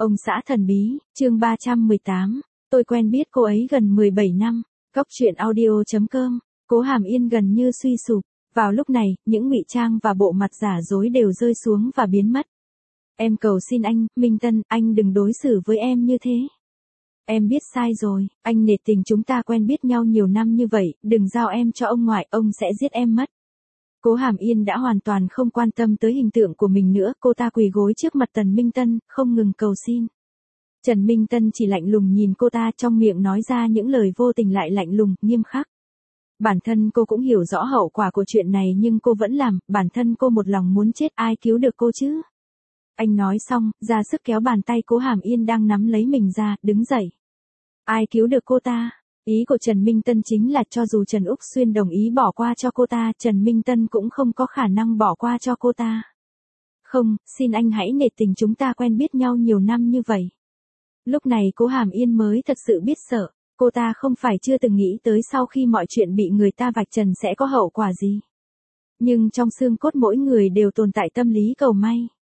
Ông xã thần bí, chương 318, tôi quen biết cô ấy gần 17 năm, Góc truyện audio.com, Cố Hàm Yên gần như suy sụp. Vào lúc này, những ngụy trang và bộ mặt giả dối đều rơi xuống và biến mất. Em cầu xin anh, Minh Tân, anh đừng đối xử với em như thế. Em biết sai rồi, anh nể tình chúng ta quen biết nhau nhiều năm như vậy, đừng giao em cho ông ngoại, ông sẽ giết em mất. Cố Hàm Yên đã hoàn toàn không quan tâm tới hình tượng của mình nữa, cô ta quỳ gối trước mặt Trần Minh Tân, không ngừng cầu xin. Trần Minh Tân chỉ lạnh lùng nhìn cô ta, trong miệng nói ra những lời vô tình lại lạnh lùng, nghiêm khắc. Bản thân cô cũng hiểu rõ hậu quả của chuyện này nhưng cô vẫn làm, bản thân cô một lòng muốn chết, ai cứu được cô chứ? Anh nói xong, ra sức kéo bàn tay Cố Hàm Yên đang nắm lấy mình ra, đứng dậy. Ai cứu được cô ta? Ý của Trần Minh Tân chính là cho dù Trần Úc Xuyên đồng ý bỏ qua cho cô ta, Trần Minh Tân cũng không có khả năng bỏ qua cho cô ta. Không, xin anh hãy nể tình chúng ta quen biết nhau nhiều năm như vậy. Lúc này Cố Hàm Yên mới thật sự biết sợ, cô ta không phải chưa từng nghĩ tới sau khi mọi chuyện bị người ta vạch trần sẽ có hậu quả gì. Nhưng trong xương cốt mỗi người đều tồn tại tâm lý cầu may.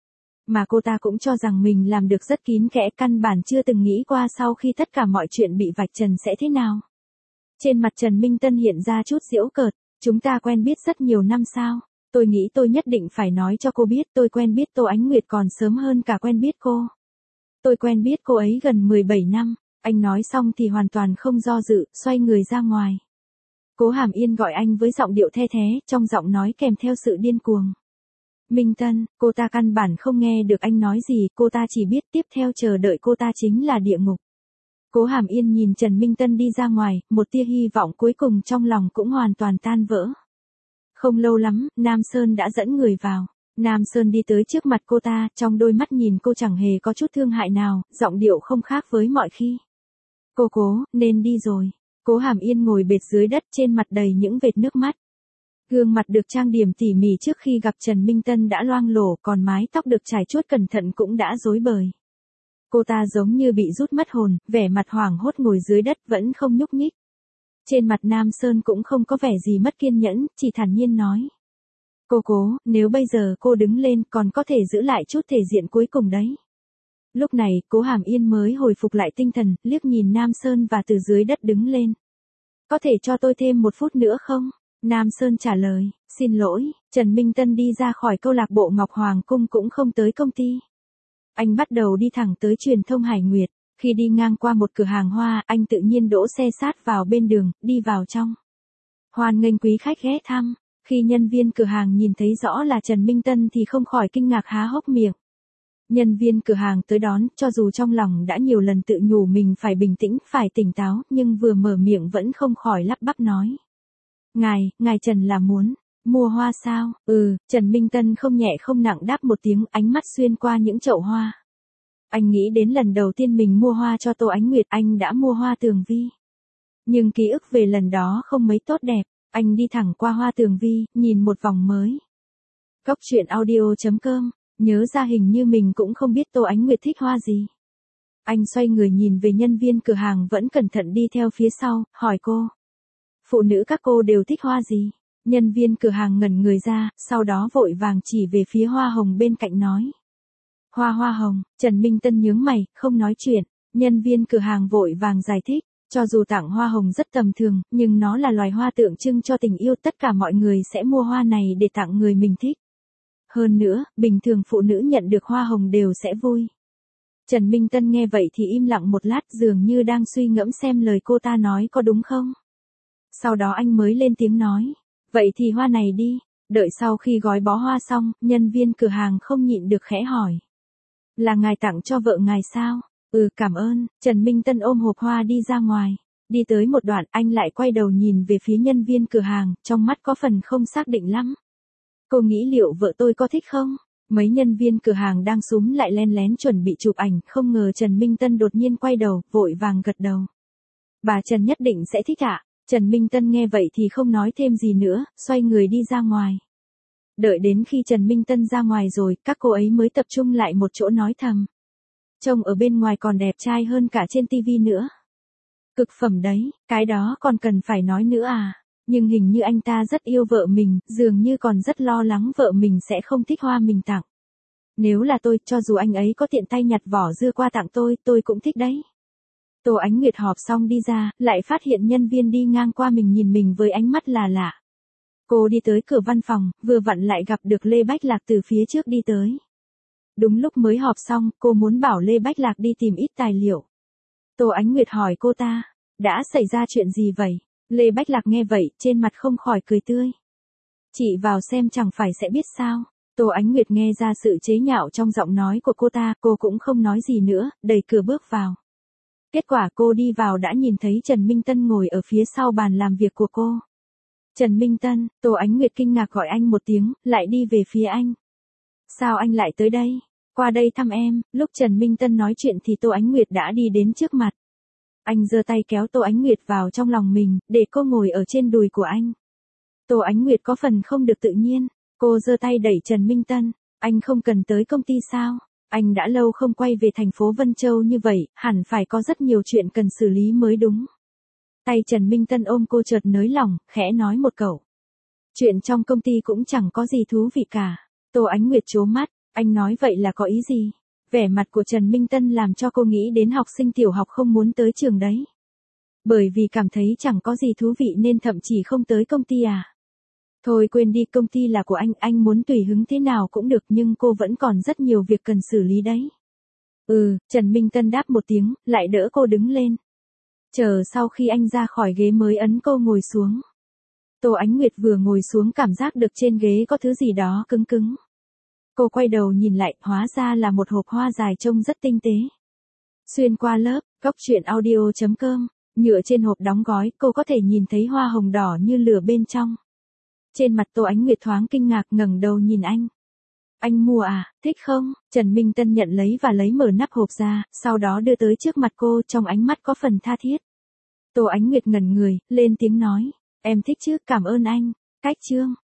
Mà cô ta cũng cho rằng mình làm được rất kín kẽ, căn bản chưa từng nghĩ qua sau khi tất cả mọi chuyện bị vạch trần sẽ thế nào. Trên mặt Trần Minh Tân hiện ra chút giễu cợt, chúng ta quen biết rất nhiều năm sao, tôi nghĩ tôi nhất định phải nói cho cô biết tôi quen biết Tô Ánh Nguyệt còn sớm hơn cả quen biết cô. Tôi quen biết cô ấy gần 17 năm, anh nói xong thì hoàn toàn không do dự, xoay người ra ngoài. Cố Hàm Yên gọi anh với giọng điệu the thé, trong giọng nói kèm theo sự điên cuồng. Minh Tân, cô ta căn bản không nghe được anh nói gì, cô ta chỉ biết tiếp theo chờ đợi cô ta chính là địa ngục. Cố Hàm Yên nhìn Trần Minh Tân đi ra ngoài, một tia hy vọng cuối cùng trong lòng cũng hoàn toàn tan vỡ. Không lâu lắm, Nam Sơn đã dẫn người vào. Nam Sơn đi tới trước mặt cô ta, trong đôi mắt nhìn cô chẳng hề có chút thương hại nào, giọng điệu không khác với mọi khi. Cô Cố, nên đi rồi. Cố Hàm Yên ngồi bệt dưới đất, trên mặt đầy những vệt nước mắt. Gương mặt được trang điểm tỉ mỉ trước khi gặp Trần Minh Tân đã loang lổ, còn mái tóc được chải chuốt cẩn thận cũng đã rối bời. Cô ta giống như bị rút mất hồn, vẻ mặt hoảng hốt ngồi dưới đất vẫn không nhúc nhích. Trên mặt Nam Sơn cũng không có vẻ gì mất kiên nhẫn, chỉ thản nhiên nói. Cô Cố, nếu bây giờ cô đứng lên còn có thể giữ lại chút thể diện cuối cùng đấy. Lúc này, Cố Hàm Yên mới hồi phục lại tinh thần, liếc nhìn Nam Sơn và từ dưới đất đứng lên. Có thể cho tôi thêm 1 phút nữa không? Nam Sơn trả lời, xin lỗi, Trần Minh Tân đi ra khỏi câu lạc bộ Ngọc Hoàng Cung cũng không tới công ty. Anh bắt đầu đi thẳng tới truyền thông Hải Nguyệt, khi đi ngang qua một cửa hàng hoa, anh tự nhiên đỗ xe sát vào bên đường, đi vào trong. Hoan nghênh quý khách ghé thăm, khi nhân viên cửa hàng nhìn thấy rõ là Trần Minh Tân thì không khỏi kinh ngạc há hốc miệng. Nhân viên cửa hàng tới đón, cho dù trong lòng đã nhiều lần tự nhủ mình phải bình tĩnh, phải tỉnh táo, nhưng vừa mở miệng vẫn không khỏi lắp bắp nói. Ngài Trần là muốn mua hoa sao? Trần Minh Tân không nhẹ không nặng đáp một tiếng, ánh mắt xuyên qua những chậu hoa. Anh nghĩ đến lần đầu tiên mình mua hoa cho Tô Ánh Nguyệt, anh đã mua hoa tường vi. Nhưng ký ức về lần đó không mấy tốt đẹp, anh đi thẳng qua hoa tường vi, nhìn một vòng mới. Góc truyện audio.com, nhớ ra hình như mình cũng không biết Tô Ánh Nguyệt thích hoa gì. Anh xoay người nhìn về nhân viên cửa hàng vẫn cẩn thận đi theo phía sau, hỏi cô. Phụ nữ các cô đều thích hoa gì? Nhân viên cửa hàng ngẩn người ra, sau đó vội vàng chỉ về phía hoa hồng bên cạnh nói. Hoa hồng, Trần Minh Tân nhướng mày, không nói chuyện. Nhân viên cửa hàng vội vàng giải thích, cho dù tặng hoa hồng rất tầm thường, nhưng nó là loài hoa tượng trưng cho tình yêu, tất cả mọi người sẽ mua hoa này để tặng người mình thích. Hơn nữa, bình thường phụ nữ nhận được hoa hồng đều sẽ vui. Trần Minh Tân nghe vậy thì im lặng một lát, dường như đang suy ngẫm xem lời cô ta nói có đúng không. Sau đó anh mới lên tiếng nói, vậy thì hoa này đi. Đợi sau khi gói bó hoa xong, nhân viên cửa hàng không nhịn được khẽ hỏi. Là ngài tặng cho vợ ngài sao? Cảm ơn. Trần Minh Tân ôm hộp hoa đi ra ngoài. Đi tới một đoạn anh lại quay đầu nhìn về phía nhân viên cửa hàng, trong mắt có phần không xác định lắm. Cô nghĩ liệu vợ tôi có thích không? Mấy nhân viên cửa hàng đang xúm lại len lén chuẩn bị chụp ảnh, không ngờ Trần Minh Tân đột nhiên quay đầu, vội vàng gật đầu. Bà Trần nhất định sẽ thích ạ. Trần Minh Tân nghe vậy thì không nói thêm gì nữa, xoay người đi ra ngoài. Đợi đến khi Trần Minh Tân ra ngoài rồi, các cô ấy mới tập trung lại một chỗ nói thầm. Trông ở bên ngoài còn đẹp trai hơn cả trên tivi nữa. Cực phẩm đấy, cái đó còn cần phải nói nữa à? Nhưng hình như anh ta rất yêu vợ mình, dường như còn rất lo lắng vợ mình sẽ không thích hoa mình tặng. Nếu là cho dù anh ấy có tiện tay nhặt vỏ dưa qua tặng tôi cũng thích đấy. Tô Ánh Nguyệt họp xong đi ra, lại phát hiện nhân viên đi ngang qua mình nhìn mình với ánh mắt là lạ. Cô đi tới cửa văn phòng, vừa vặn lại gặp được Lê Bách Lạc từ phía trước đi tới. Đúng lúc mới họp xong, cô muốn bảo Lê Bách Lạc đi tìm ít tài liệu. Tô Ánh Nguyệt hỏi cô ta, đã xảy ra chuyện gì vậy? Lê Bách Lạc nghe vậy, trên mặt không khỏi cười tươi. Chị vào xem chẳng phải sẽ biết sao. Tô Ánh Nguyệt nghe ra sự chế nhạo trong giọng nói của cô ta, cô cũng không nói gì nữa, đẩy cửa bước vào. Kết quả cô đi vào đã nhìn thấy Trần Minh Tân ngồi ở phía sau bàn làm việc của cô. Trần Minh Tân, Tô Ánh Nguyệt kinh ngạc gọi anh một tiếng, lại đi về phía anh. Sao anh lại tới đây? Qua đây thăm em. Lúc Trần Minh Tân nói chuyện thì Tô Ánh Nguyệt đã đi đến trước mặt. Anh giơ tay kéo Tô Ánh Nguyệt vào trong lòng mình, để cô ngồi ở trên đùi của anh. Tô Ánh Nguyệt có phần không được tự nhiên, cô giơ tay đẩy Trần Minh Tân. Anh không cần tới công ty sao? Anh đã lâu không quay về thành phố Vân Châu như vậy, hẳn phải có rất nhiều chuyện cần xử lý mới đúng. Tay Trần Minh Tân ôm cô chợt nới lỏng, khẽ nói một câu. Chuyện trong công ty cũng chẳng có gì thú vị cả. Tô Ánh Nguyệt trố mắt, anh nói vậy là có ý gì? Vẻ mặt của Trần Minh Tân làm cho cô nghĩ đến học sinh tiểu học không muốn tới trường đấy. Bởi vì cảm thấy chẳng có gì thú vị nên thậm chí không tới công ty à? Thôi quên đi, công ty là của anh muốn tùy hứng thế nào cũng được, nhưng cô vẫn còn rất nhiều việc cần xử lý đấy. Trần Minh Tân đáp một tiếng, lại đỡ cô đứng lên. Chờ sau khi anh ra khỏi ghế mới ấn cô ngồi xuống. Tô Ánh Nguyệt vừa ngồi xuống cảm giác được trên ghế có thứ gì đó cứng cứng. Cô quay đầu nhìn lại, hóa ra là một hộp hoa dài trông rất tinh tế. Xuyên qua lớp, goctruyện.audio.com, nhựa trên hộp đóng gói, cô có thể nhìn thấy hoa hồng đỏ như lửa bên trong. Trên mặt Tô Ánh Nguyệt thoáng kinh ngạc, ngẩng đầu nhìn anh. Anh mua à, thích không? Trần Minh Tân nhận lấy và lấy mở nắp hộp ra, sau đó đưa tới trước mặt cô, trong ánh mắt có phần tha thiết. Tô Ánh Nguyệt ngẩn người, lên tiếng nói, em thích chứ, cảm ơn anh. Cách chương.